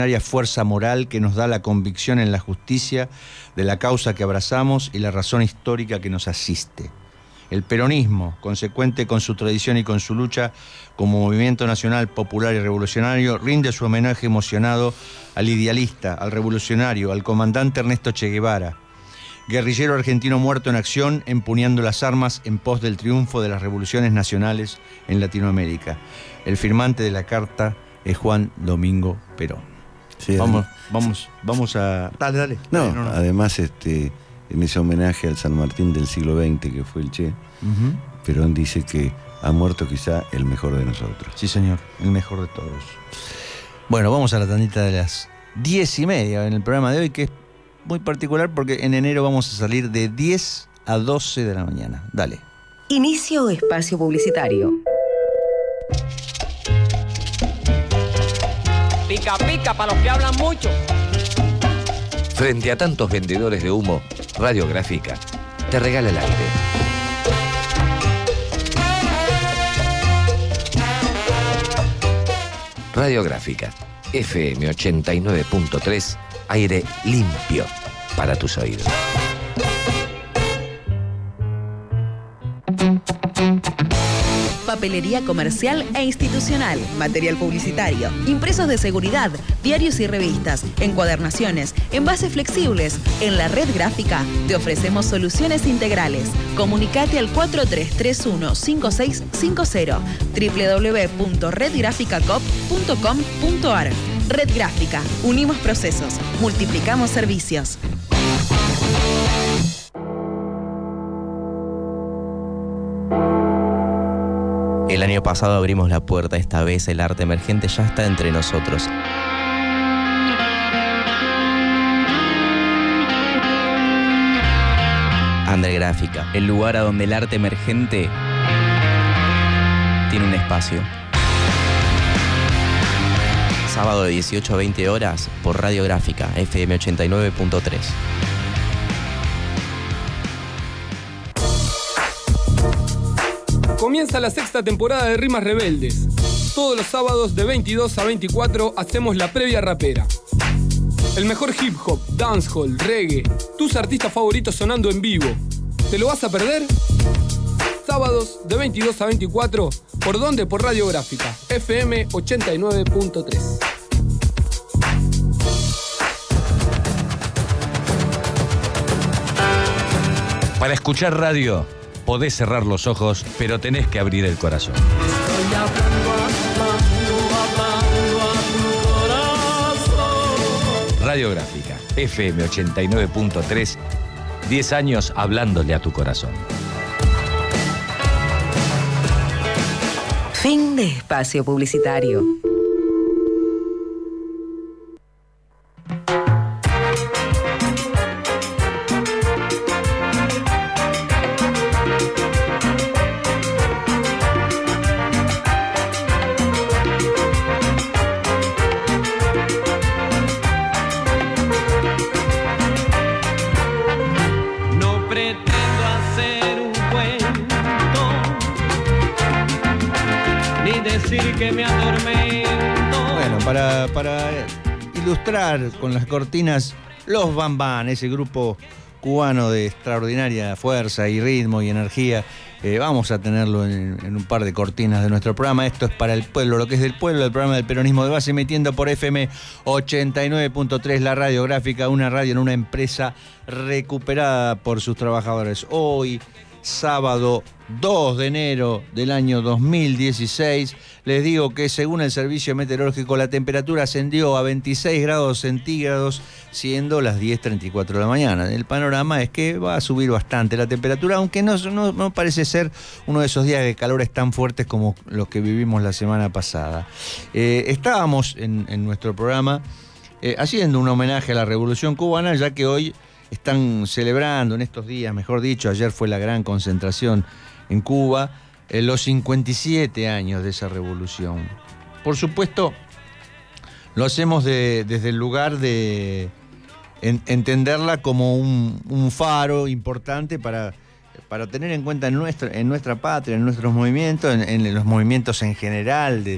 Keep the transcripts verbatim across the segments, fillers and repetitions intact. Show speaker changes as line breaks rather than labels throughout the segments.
fuerza moral que nos da la convicción en la justicia de la causa que abrazamos y la razón histórica que nos asiste. El peronismo, consecuente con su tradición y con su lucha como movimiento nacional, popular y revolucionario, rinde su homenaje emocionado al idealista, al revolucionario, al comandante Ernesto Che Guevara, guerrillero argentino muerto en acción, empuñando las armas en pos del triunfo de las revoluciones nacionales en Latinoamérica. El firmante de la carta es Juan Domingo Perón.
Sí,
vamos, vamos, vamos a... Dale, dale.
No,
dale, no, no.
Además, este, en ese homenaje al San Martín del siglo veinte, que fue el Che, uh-huh. Perón dice que ha muerto quizá el mejor de nosotros.
Sí, señor, el mejor de todos. Bueno, vamos a la tandita de las diez y media en el programa de hoy, que es muy particular porque en enero vamos a salir de diez a doce de la mañana. Dale.
Inicio espacio publicitario.
Pica, pica, para los que hablan mucho.
Frente a tantos vendedores de humo, Radiográfica te regala el aire. Radiográfica, F M ochenta y nueve punto tres, aire limpio para tus oídos.
Papelería comercial e institucional, material publicitario, impresos de seguridad, diarios y revistas, encuadernaciones, envases flexibles. En la Red Gráfica te ofrecemos soluciones integrales. Comunicate al cuatro tres tres uno cinco seis cinco cero, doble u doble u doble u punto red gráfica cop punto com punto a r. Red Gráfica, unimos procesos, multiplicamos servicios.
El año pasado abrimos la puerta, esta vez el arte emergente ya está entre nosotros. Undergráfica, el lugar a donde el arte emergente tiene un espacio. Sábado de dieciocho a veinte horas por Radiográfica, F M ochenta y nueve punto tres.
Comienza la sexta temporada de Rimas Rebeldes. Todos los sábados de veintidós a veinticuatro hacemos la previa rapera. El mejor hip hop, dancehall, reggae, tus artistas favoritos sonando en vivo. ¿Te lo vas a perder? Sábados de veintidós a veinticuatro, ¿por dónde? Por Radiográfica, F M ochenta y nueve punto tres.
Para escuchar radio, podés cerrar los ojos, pero tenés que abrir el corazón.
Estoy hablando, hablando, hablando a tu corazón.
Radiográfica, F M ochenta y nueve punto tres, diez años hablándole a tu corazón.
Fin de espacio publicitario.
Bueno, para, para ilustrar con las cortinas Los Bam Bam, ese grupo cubano de extraordinaria fuerza y ritmo y energía, eh, vamos a tenerlo en, en un par de cortinas de nuestro programa. Esto es para el pueblo, lo que es del pueblo, el programa del peronismo de base, emitiendo por F M ochenta y nueve punto tres, la Radiográfica, una radio en una empresa recuperada por sus trabajadores. Hoy, sábado dos de enero del año dos mil dieciséis, les digo que según el Servicio Meteorológico la temperatura ascendió a veintiséis grados centígrados, siendo las diez treinta y cuatro de la mañana. El panorama es que va a subir bastante la temperatura, aunque no, no, no parece ser uno de esos días de calores tan fuertes como los que vivimos la semana pasada. Eh, estábamos en, en nuestro programa eh, haciendo un homenaje a la Revolución Cubana, ya que hoy están celebrando en estos días, mejor dicho, ayer fue la gran concentración en Cuba, eh, los cincuenta y siete años de esa revolución. Por supuesto, lo hacemos de, desde el lugar de en, entenderla como un, un faro importante para, para tener en cuenta en nuestra, en nuestra patria, en nuestros movimientos, en, en los movimientos en general de,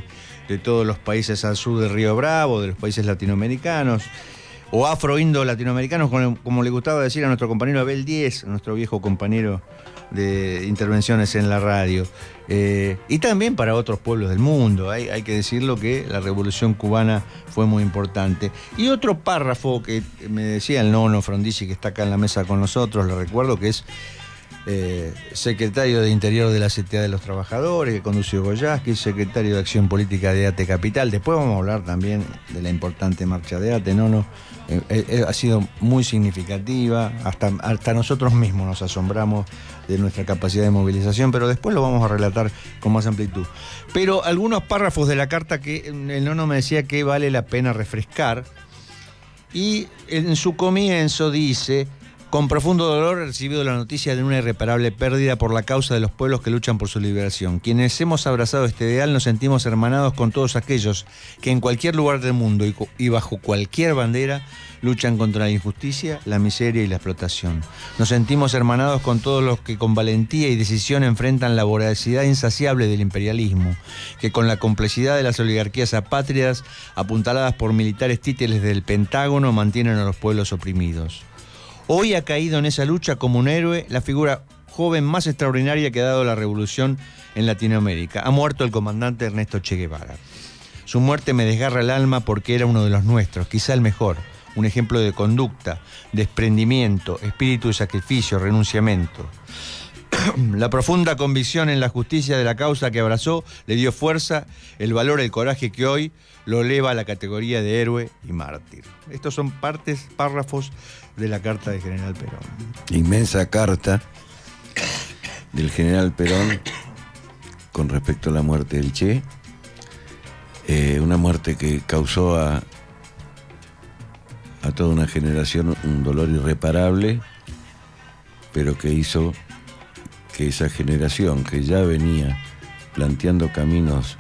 de todos los países al sur del Río Bravo, de los países latinoamericanos, o afro-indo-latinoamericanos, como, como le gustaba decir a nuestro compañero Abel Díez, nuestro viejo compañero de intervenciones en la radio, eh, y también para otros pueblos del mundo. Hay, hay que decirlo que la Revolución Cubana fue muy importante. Y otro párrafo que me decía el nono Frondizi, que está acá en la mesa con nosotros, le recuerdo que es eh, secretario de Interior de la C T A de los Trabajadores, que condució Goyaski, secretario de Acción Política de ATE Capital. Después vamos a hablar también de la importante marcha de ATE, nono. Eh, eh, ha sido muy significativa, hasta, hasta nosotros mismos nos asombramos de nuestra capacidad de movilización, pero después lo vamos a relatar con más amplitud. Pero algunos párrafos de la carta que el nono me decía que vale la pena refrescar, y en su comienzo dice: con profundo dolor he recibido la noticia de una irreparable pérdida por la causa de los pueblos que luchan por su liberación. Quienes hemos abrazado este ideal nos sentimos hermanados con todos aquellos que en cualquier lugar del mundo y, y bajo cualquier bandera luchan contra la injusticia, la miseria y la explotación. Nos sentimos hermanados con todos los que con valentía y decisión enfrentan la voracidad insaciable del imperialismo, que con la complejidad de las oligarquías apátridas, apuntaladas por militares títeres del Pentágono, mantienen a los pueblos oprimidos. Hoy ha caído en esa lucha como un héroe la figura joven más extraordinaria que ha dado la revolución en Latinoamérica. Ha muerto el comandante Ernesto Che Guevara. Su muerte me desgarra el alma porque era uno de los nuestros, quizá el mejor. Un ejemplo de conducta, desprendimiento, espíritu de sacrificio, renunciamiento. La profunda convicción en la justicia de la causa que abrazó le dio fuerza, el valor, el coraje que hoy lo eleva a la categoría de héroe y mártir. Estos son partes, párrafos de la carta del general Perón.
Inmensa carta del general Perón con respecto a la muerte del Che. Eh, una muerte que causó a, a toda una generación un dolor irreparable, pero que hizo que esa generación que ya venía planteando caminos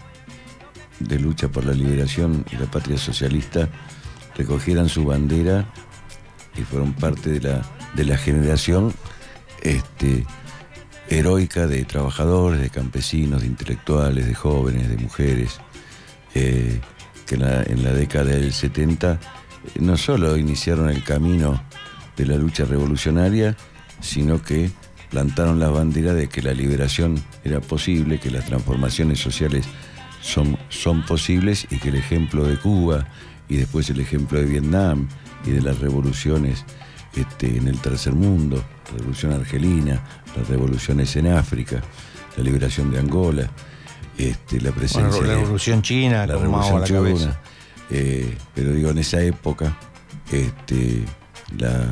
de lucha por la liberación y la patria socialista recogieran su bandera y fueron parte de la, de la generación este, heroica de trabajadores, de campesinos, de intelectuales, de jóvenes, de mujeres, eh, que en la, en la década del setenta eh, no solo iniciaron el camino de la lucha revolucionaria, sino que plantaron la bandera de que la liberación era posible, que las transformaciones sociales son, son posibles, y que el ejemplo de Cuba y después el ejemplo de Vietnam y de las revoluciones este, en el tercer mundo, la revolución argelina, las revoluciones en África, la liberación de Angola, este, la presencia
bueno, la revolución
de,
china,
la
con
revolución
Mao a la
china,
cabeza.
Eh, pero digo, en esa época este, la,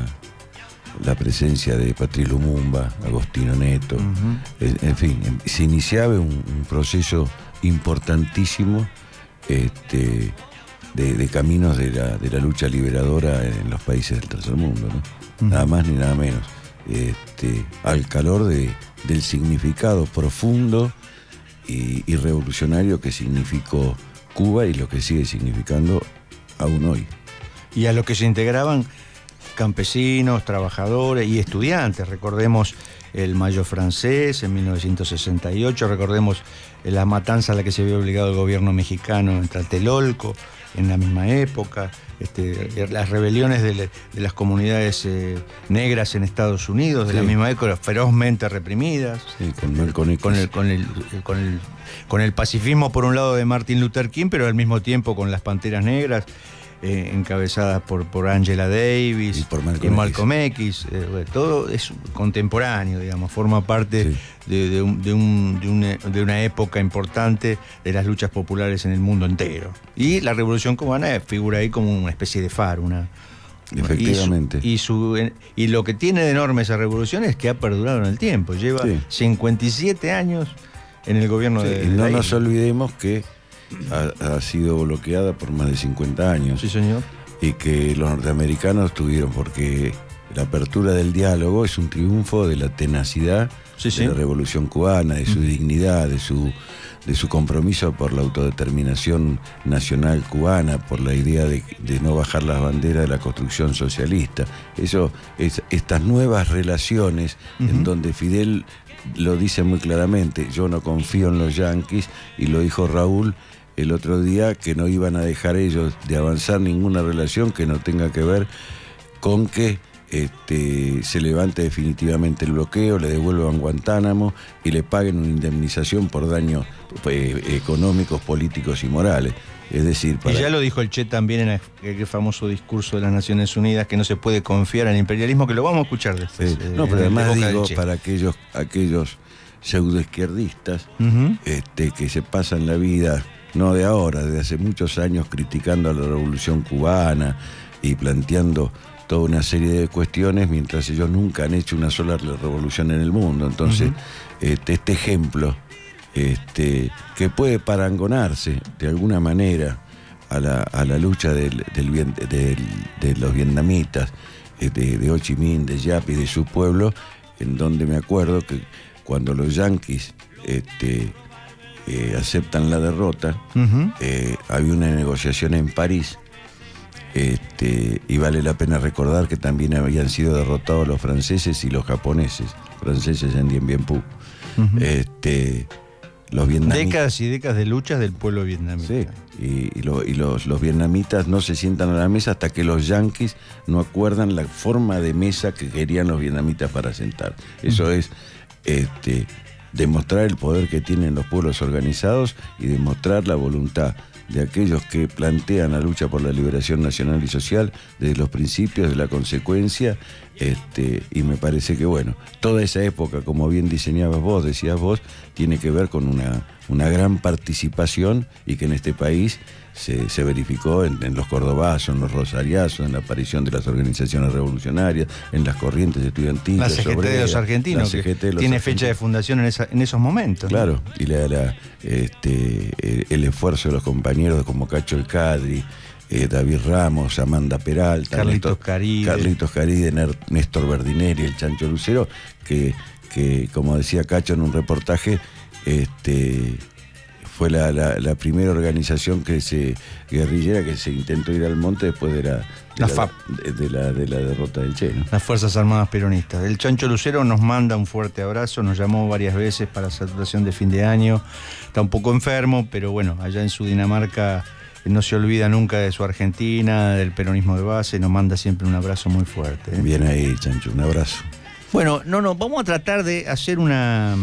la presencia de Patrice Lumumba, Agostino Neto, uh-huh. en, en fin, se iniciaba un, un proceso importantísimo este, de, de caminos de la, de la lucha liberadora en los países del tercer mundo, ¿no? Uh-huh. Nada más ni nada menos. Este, al calor de, del significado profundo y, y revolucionario que significó Cuba y lo que sigue significando aún hoy.
Y a lo que se integraban campesinos, trabajadores y estudiantes. Recordemos el Mayo francés en mil novecientos sesenta y ocho, recordemos la matanza a la que se había obligado el gobierno mexicano en Tlatelolco en la misma época, este, las rebeliones de, le, de las comunidades eh, negras en Estados Unidos, de sí. la misma época, ferozmente reprimidas.
Sí, con, el, con, el,
con, el, con, el, con, el, con el pacifismo por un lado de Martin Luther King, pero al mismo tiempo con las Panteras Negras, eh, encabezadas por, por Angela Davis
y por Malcolm,
y Malcolm X. Eh, bueno, todo es contemporáneo, digamos, forma parte sí. de, de, un, de, un, de, una, de una época importante de las luchas populares en el mundo entero. Y la Revolución Cubana figura ahí como una especie de faro, una...
Efectivamente.
Y, su, y, su, y lo que tiene de enorme esa revolución es que ha perdurado en el tiempo. Lleva sí. cincuenta y siete años en el gobierno sí, de, de
y no
la
nos
isla.
olvidemos que ha, ha sido bloqueada por más de cincuenta años.
Sí, señor.
Y que los norteamericanos tuvieron, porque la apertura del diálogo es un triunfo de la tenacidad sí, sí. de la Revolución Cubana, de su mm. dignidad, de su... de su compromiso por la autodeterminación nacional cubana, por la idea de, de no bajar las banderas de la construcción socialista. Eso, es, estas nuevas relaciones uh-huh. en donde Fidel lo dice muy claramente: yo no confío en los yanquis, y lo dijo Raúl el otro día que no iban a dejar ellos de avanzar ninguna relación que no tenga que ver con que este, se levante definitivamente el bloqueo, le devuelvan Guantánamo y le paguen una indemnización por daños eh, económicos, políticos y morales. Es decir, para...
Y ya lo dijo el Che también en el famoso discurso de las Naciones Unidas, que no se puede confiar en el imperialismo, que lo vamos a escuchar después.
Sí.
Eh,
no, pero además digo,
de
para aquellos, aquellos pseudoizquierdistas
uh-huh.
este, que se pasan la vida, no de ahora, desde hace muchos años, criticando a la Revolución Cubana y planteando toda una serie de cuestiones, mientras ellos nunca han hecho una sola revolución en el mundo. Entonces, uh-huh. este, este ejemplo, este, que puede parangonarse de alguna manera a la, a la lucha del, del, del, de los vietnamitas, de, de Ho Chi Minh, de Giap y de su pueblo, en donde me acuerdo que cuando los yanquis este, eh, aceptan la derrota, uh-huh. eh, había una negociación en París. Este, y vale la pena recordar que también habían sido derrotados los franceses y los japoneses, franceses en Dien Bien Phu. Uh-huh. Este, los vietnamitas,
décadas y décadas de luchas del pueblo vietnamita.
Sí, y, y, lo, y los, los vietnamitas no se sientan a la mesa hasta que los yanquis no acuerdan la forma de mesa que querían los vietnamitas para sentar. Eso uh-huh. es este, demostrar el poder que tienen los pueblos organizados y demostrar la voluntad de aquellos que plantean la lucha por la liberación nacional y social desde los principios de la consecuencia, este, y me parece que, bueno, toda esa época, como bien diseñabas vos, decías vos, tiene que ver con una, una gran participación y que en este país se, se verificó en, en los cordobazos, en los rosariazos, en la aparición de las organizaciones revolucionarias, en las corrientes estudiantiles.
La C G T obreras, de los argentinos, que de los tiene argentinos. Fecha de fundación en, esa, en esos momentos.
Claro,
¿no?
y la, la, este, el, el esfuerzo de los compañeros como Cacho El Cadri, eh, David Ramos, Amanda Peralta,
Carlitos Caride,
Carlitos Caride, Néstor Verdineri, el Chancho Lucero, que, que como decía Cacho en un reportaje, este... fue la, la, la primera organización que se guerrillera que se intentó ir al monte después de la, de
la,
la, de, de la, de la derrota del Che, ¿no?
Las Fuerzas Armadas Peronistas. El Chancho Lucero nos manda un fuerte abrazo, nos llamó varias veces para celebración de fin de año. Está un poco enfermo, pero bueno, allá en su Dinamarca no se olvida nunca de su Argentina, del peronismo de base, nos manda siempre un abrazo muy fuerte. ¿eh?
Bien ahí, Chancho, un abrazo.
Bueno, no, no, vamos a tratar de hacer una...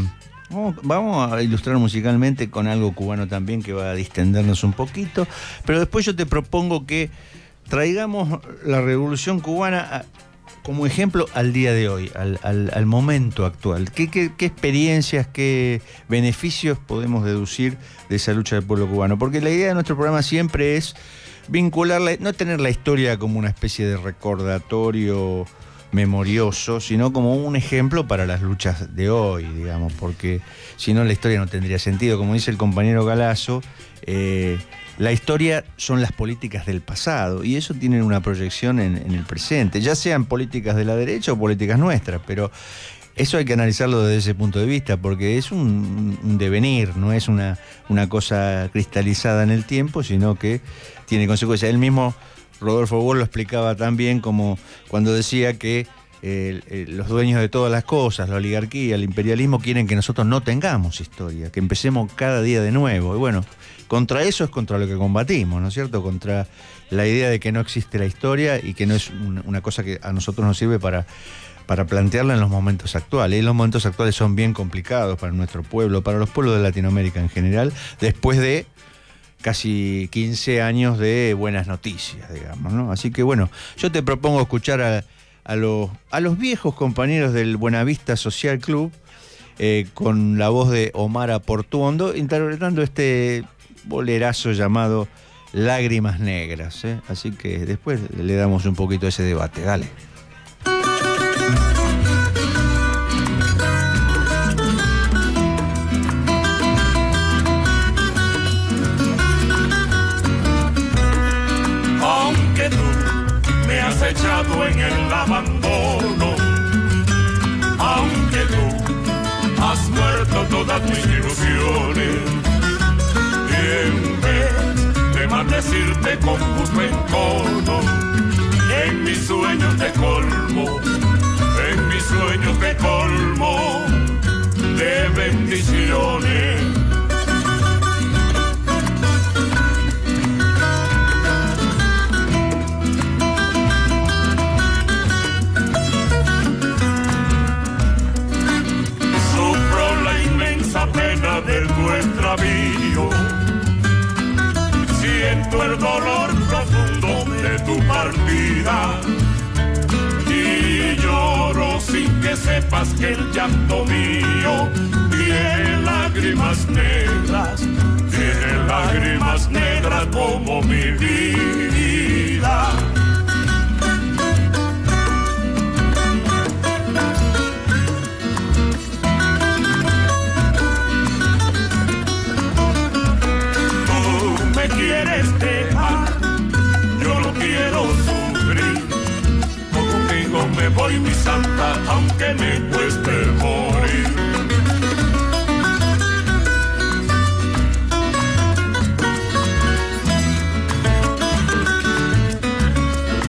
Vamos a ilustrar musicalmente con algo cubano también que va a distendernos un poquito, pero después yo te propongo que traigamos la Revolución Cubana a, como ejemplo al día de hoy, al, al, al momento actual. ¿Qué, qué, qué experiencias, qué beneficios podemos deducir de esa lucha del pueblo cubano? Porque la idea de nuestro programa siempre es vincularla, no tener la historia como una especie de recordatorio memorioso, sino como un ejemplo para las luchas de hoy, digamos, porque si no la historia no tendría sentido. Como dice el compañero Galazo, eh, la historia son las políticas del pasado y eso tiene una proyección en, en el presente, ya sean políticas de la derecha o políticas nuestras, pero eso hay que analizarlo desde ese punto de vista, porque es un, un devenir, no es una, una cosa cristalizada en el tiempo, sino que tiene consecuencias. Él mismo, Rodolfo Wall, lo explicaba también como cuando decía que eh, eh, los dueños de todas las cosas, la oligarquía, el imperialismo, quieren que nosotros no tengamos historia, que empecemos cada día de nuevo. Y bueno, contra eso es contra lo que combatimos, ¿no es cierto? Contra la idea de que no existe la historia y que no es una, una cosa que a nosotros nos sirve para, para plantearla en los momentos actuales. Y los momentos actuales son bien complicados para nuestro pueblo, para los pueblos de Latinoamérica en general, después de casi quince años de buenas noticias, digamos, ¿no? Así que bueno, yo te propongo escuchar a, a, los, a los viejos compañeros del Buenavista Social Club eh, con la voz de Omar Portuondo interpretando este bolerazo llamado Lágrimas Negras, ¿eh? Así que después le damos un poquito a ese debate, dale.
Echado en el abandono, aunque tú has muerto todas mis ilusiones, y en vez de maldecirte con justo encono, en mis sueños te colmo, en mis sueños te colmo de bendiciones. partida. Y lloro sin que sepas que el llanto mío tiene lágrimas negras, tiene lágrimas negras como mi vida. Tú me quieres dejar, yo no quiero sufrir. Contigo me voy, mi santa, aunque me cueste